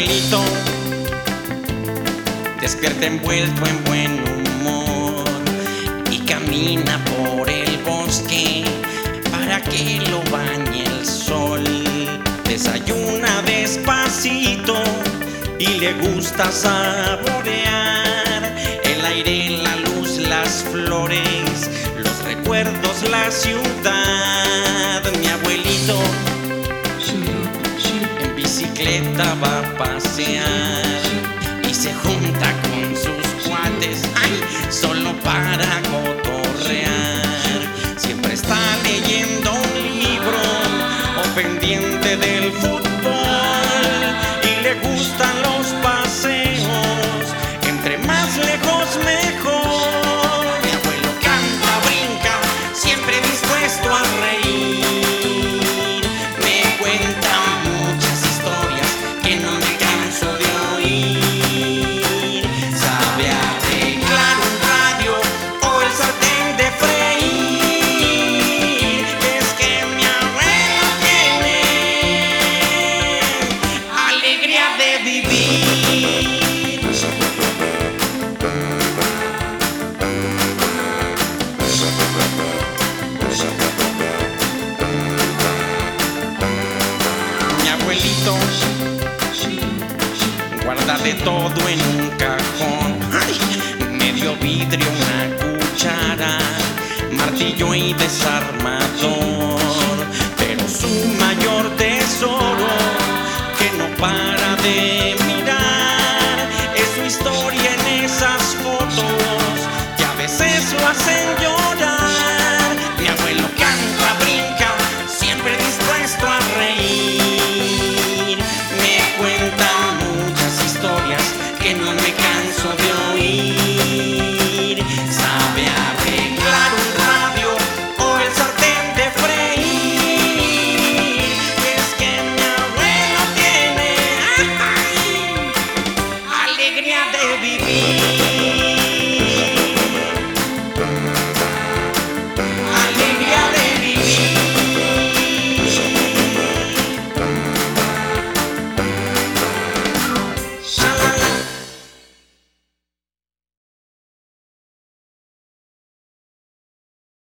abuelito despierta envuelto en buen humor y camina por el bosque para que lo bañe el sol. Desayuna despacito y le gusta saborear el aire, la luz, las flores, los recuerdos, la ciudad. Mi abuelito en bicicleta va a pasear y se junta con sus cuates, ay, solo para cotorrear. Siempre está leyendo un libro o pendiente del fútbol y le gustan los paseos, entre más lejos mejor. Mi abuelo canta, brinca, siempre dispuesto a reír. Me cuenta muchas historias que no me canso de oír. Sabe arreglar un radio o el sartén de freír. Es que mi abuelo tiene alegría de vivir. Mi abuelito guarda de todo en un cajón, ay, medio vidrio, una cuchara, martillo y desarmador, pero su mayor tesoro que no para de